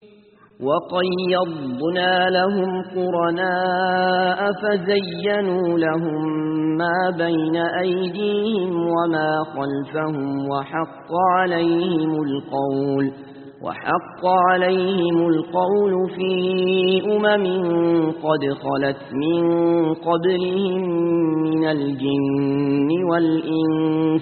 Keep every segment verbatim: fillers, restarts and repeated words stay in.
وقيضنا لهم قرناء فزينوا لهم ما بين أيديهم وما خلفهم وحق عليهم القول وحق عليهم القول في أمم قد خلت من قبلهم من الجن والإنس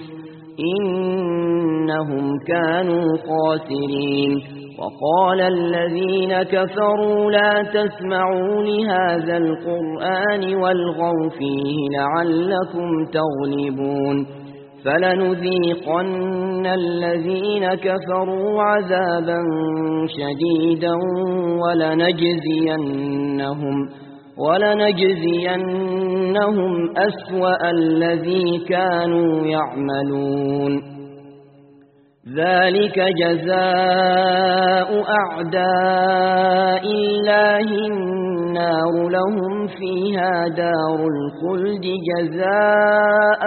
إنهم كانوا خاسرين. وقال الذين كفروا لا تسمعوا لهذا القرآن والغوا فيه لعلكم تغلبون فلنذيقن الذين كفروا عذابا شديدا ولنجزينهم ولنجزينهم أسوأ الذي كانوا يعملون. ذلك جزاء أعداء الله النار لهم فيها دار الخلد جزاء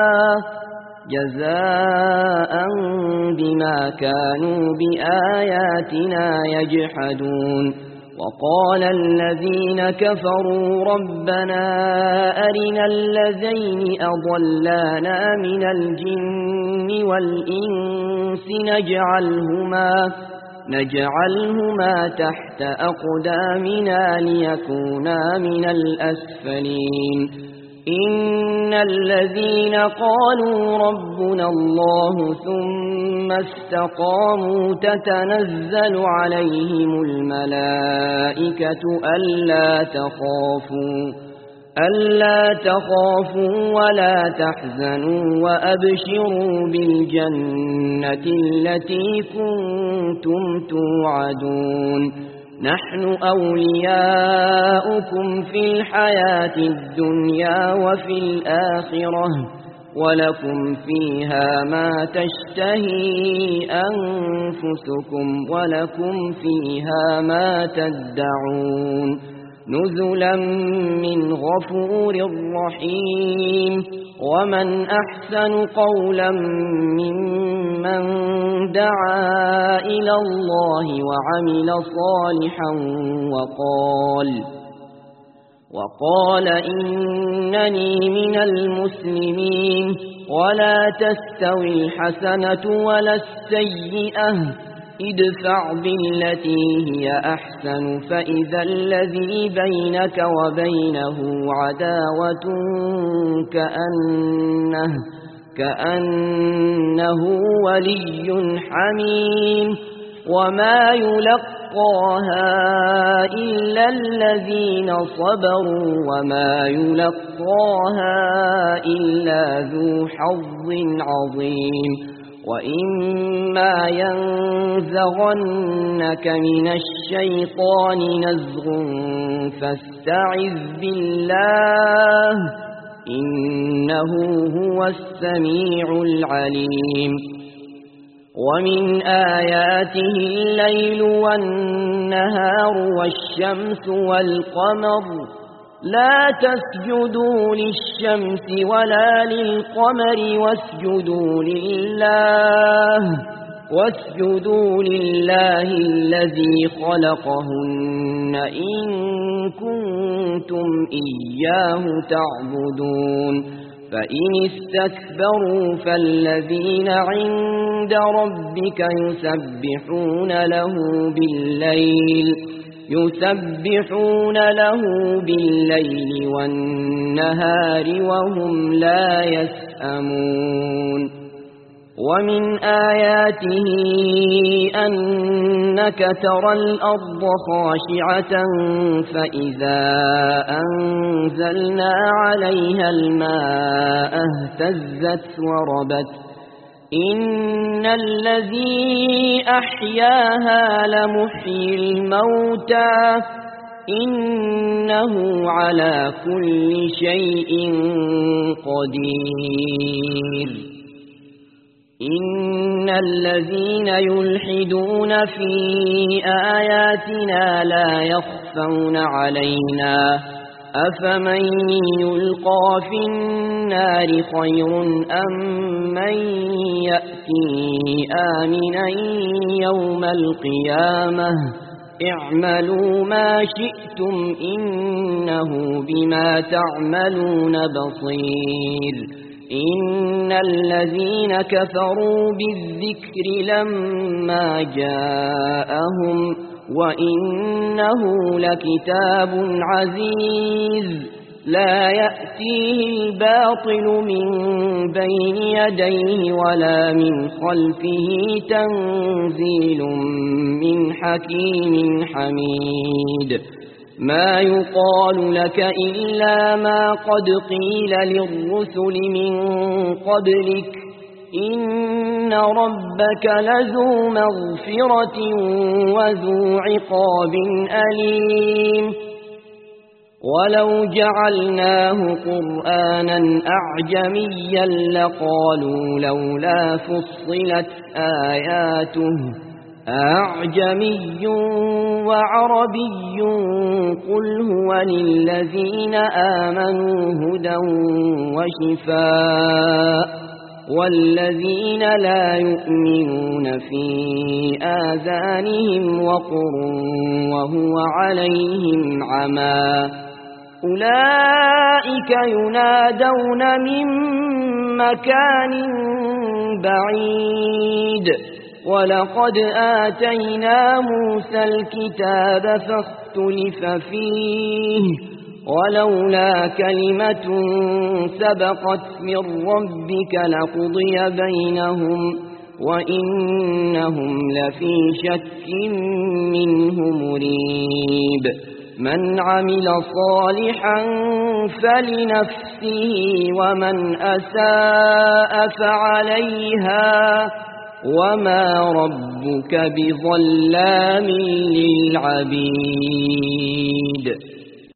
جزاء بما كانوا بآياتنا يجحدون. وقال الذين كفروا ربنا أرنا الذين أضلانا من الجن والإنس نجعلهما, نجعلهما تحت أقدامنا ليكونا من الأسفلين. إن الذين قالوا ربنا الله ثم استقاموا تتنزل عليهم الملائكة ألا تخافوا ألا تخافوا ولا تحزنوا وأبشروا بالجنة التي كنتم توعدون. نحن أولياؤكم في الحياة الدنيا وفي الآخرة ولكم فيها ما تشتهي أنفسكم ولكم فيها ما تدعون نزلا من غفور رحيم. ومن أحسن قولا ممن دعا إلى الله وعمل صالحا وقال وقال إنني من المسلمين. ولا تستوي الحسنة ولا السيئة ادفع بالتي هي أحسن فإذا الذي بينك وبينه عداوة كأنه, كأنه ولي حميم. وما يلقاها إلا الذين صبروا وما يلقاها إلا ذو حظ عظيم. وإما ينزغنك من الشيطان نزغ فاستعذ بالله إنه هو السميع العليم. ومن آياته الليل والنهار والشمس والقمر لا تسجدوا للشمس ولا للقمر واسجدوا لله واسجدوا لله الذي خلقهن إن كنتم إياه تعبدون. فإن استكبروا فالذين عند ربك يسبحون له بالليل يسبحون له بالليل والنهار وهم لا يسأمون. ومن آياته أنك ترى الأرض خاشعة فإذا أنزلنا عليها الماء اهتزت وربت إن الذي أحياها لمحيي الموتى إنه على كل شيء قدير. إن الذين يلحدون في آياتنا لا يخفون علينا أفمن يلقى في النار خير أم من يأتي آمنا يوم القيامة اعملوا ما شئتم إنه بما تعملون بصير إن الذين كفروا بالذكر لما جاءهم وإنه لكتاب عزيز لا يأتيه الباطل من بين يديه ولا من خلفه تنزيل من حكيم حميد ما يقال لك إلا ما قد قيل للرسل من قبلك إن ربك لذو مغفرة وذو عقاب أليم ولو جعلناه قرآنا أعجميا لقالوا لولا فصلت آياته أعجمي وعربي قل هو للذين آمنوا هدى وشفاء والذين لا يؤمنون في آذانهم وقر وهو عليهم عمى أولئك ينادون من مكان بعيد ولقد آتينا موسى الكتاب فاختلف فيه ولولا كلمة سبقت من ربك لقضي بينهم وإنهم لفي شك منه مريب من عمل صالحا فلنفسه ومن أساء فعليها وما ربك بظلام للعبيد